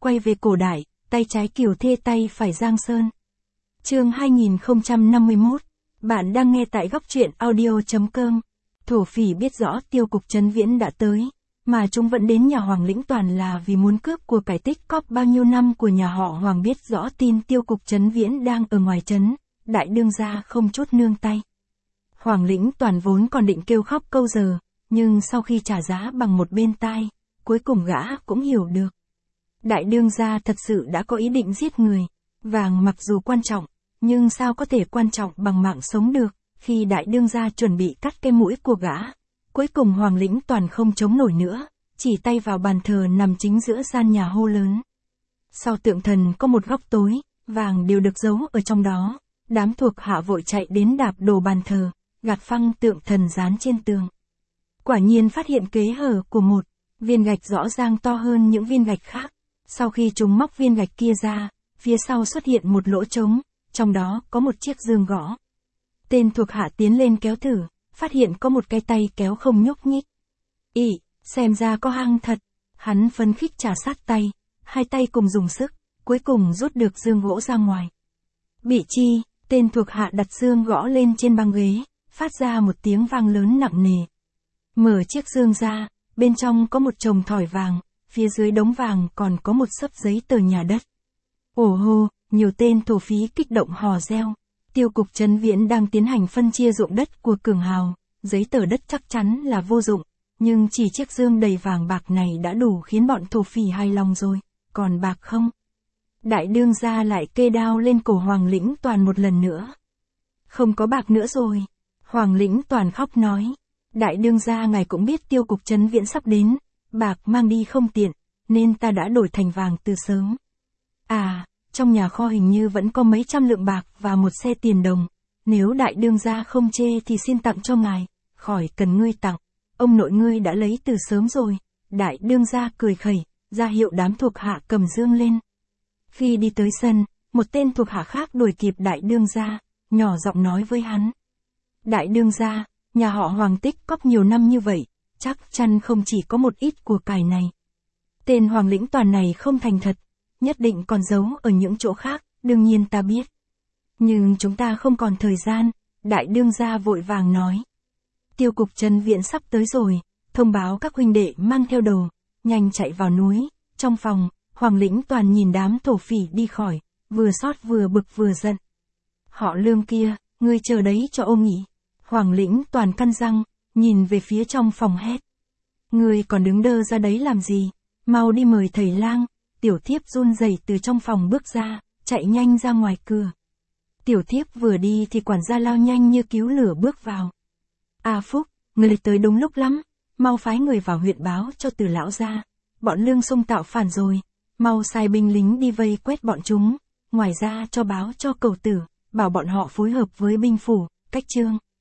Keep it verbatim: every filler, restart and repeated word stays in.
quay về cổ đại, tay trái Kiều Thê tay phải Giang Sơn. Chương hai nghìn không trăm năm mươi mốt. Bạn đang nghe tại góc truyện audio.com. Thổ phỉ biết rõ tiêu cục Trấn Viễn đã tới, mà chúng vẫn đến nhà Hoàng Lĩnh toàn là vì muốn cướp của cải tích cóp bao nhiêu năm của nhà họ Hoàng. Biết rõ tin tiêu cục Trấn Viễn đang ở ngoài trấn, đại đương gia không chút nương tay. Hoàng Lĩnh toàn vốn còn định kêu khóc câu giờ, nhưng sau khi trả giá bằng một bên tai, cuối cùng gã cũng hiểu được. Đại đương gia thật sự đã có ý định giết người. Vàng mặc dù quan trọng, nhưng sao có thể quan trọng bằng mạng sống được. Khi đại đương gia chuẩn bị cắt cái mũi của gã, cuối cùng Hoàng Lĩnh toàn không chống nổi nữa, chỉ tay vào bàn thờ nằm chính giữa gian nhà hô lớn. Sau tượng thần có một góc tối, vàng đều được giấu ở trong đó. Đám thuộc hạ vội chạy đến đạp đổ bàn thờ, gạt phăng tượng thần dán trên tường. Quả nhiên phát hiện kẽ hở của một viên gạch rõ ràng to hơn những viên gạch khác. Sau khi chúng móc viên gạch kia ra, phía sau xuất hiện một lỗ trống, trong đó có một chiếc dương gõ. Tên thuộc hạ tiến lên kéo thử, phát hiện có một cái tay kéo không nhúc nhích. Ị, xem ra có hang thật. Hắn phấn khích trà sát tay, hai tay cùng dùng sức, cuối cùng rút được dương gỗ ra ngoài. Bị chi, tên thuộc hạ đặt dương gõ lên trên băng ghế, phát ra một tiếng vang lớn nặng nề. Mở chiếc dương ra, bên trong có một chồng thỏi vàng, phía dưới đống vàng còn có một xấp giấy tờ nhà đất. Ồ hô, nhiều tên thổ phí kích động hò reo. Tiêu cục Trấn Viễn đang tiến hành phân chia ruộng đất của cường hào, giấy tờ đất chắc chắn là vô dụng, nhưng chỉ chiếc dương đầy vàng bạc này đã đủ khiến bọn thổ phỉ hài lòng rồi, còn bạc không? Đại đương gia lại kê đao lên cổ Hoàng Lĩnh toàn một lần nữa. Không có bạc nữa rồi. Hoàng Lĩnh toàn khóc nói. Đại đương gia ngài cũng biết tiêu cục Trấn Viễn sắp đến, bạc mang đi không tiện, nên ta đã đổi thành vàng từ sớm. À, trong nhà kho hình như vẫn có mấy trăm lượng bạc và một xe tiền đồng. Nếu đại đương gia không chê thì xin tặng cho ngài, khỏi cần ngươi tặng. Ông nội ngươi đã lấy từ sớm rồi. Đại đương gia cười khẩy, ra hiệu đám thuộc hạ cầm dương lên. Khi đi tới sân, một tên thuộc hạ khác đuổi kịp đại đương gia, nhỏ giọng nói với hắn. Đại đương gia, nhà họ Hoàng tích cóp nhiều năm như vậy, chắc chắn không chỉ có một ít của cải này. Tên Hoàng Lĩnh toàn này không thành thật, nhất định còn giấu ở những chỗ khác, đương nhiên ta biết. Nhưng chúng ta không còn thời gian, đại đương gia vội vàng nói. Tiêu cục Trấn Viễn sắp tới rồi, thông báo các huynh đệ mang theo đồ, nhanh chạy vào núi. Trong phòng, Hoàng Lĩnh toàn nhìn đám thổ phỉ đi khỏi, vừa xót vừa bực vừa giận. Họ Lương kia, ngươi chờ đấy cho ông nghỉ. Hoàng Lĩnh toàn căn răng, nhìn về phía trong phòng hét. Ngươi còn đứng đơ ra đấy làm gì? Mau đi mời thầy lang. Tiểu thiếp run rẩy từ trong phòng bước ra, chạy nhanh ra ngoài cửa. Tiểu thiếp vừa đi thì quản gia lao nhanh như cứu lửa bước vào. A Phúc, người tới đúng lúc lắm, mau phái người vào huyện báo cho Từ lão gia. Bọn Lương xông tạo phản rồi, mau sai binh lính đi vây quét bọn chúng. Ngoài ra cho báo cho Cầu Tử, bảo bọn họ phối hợp với binh phủ, Cách Trương.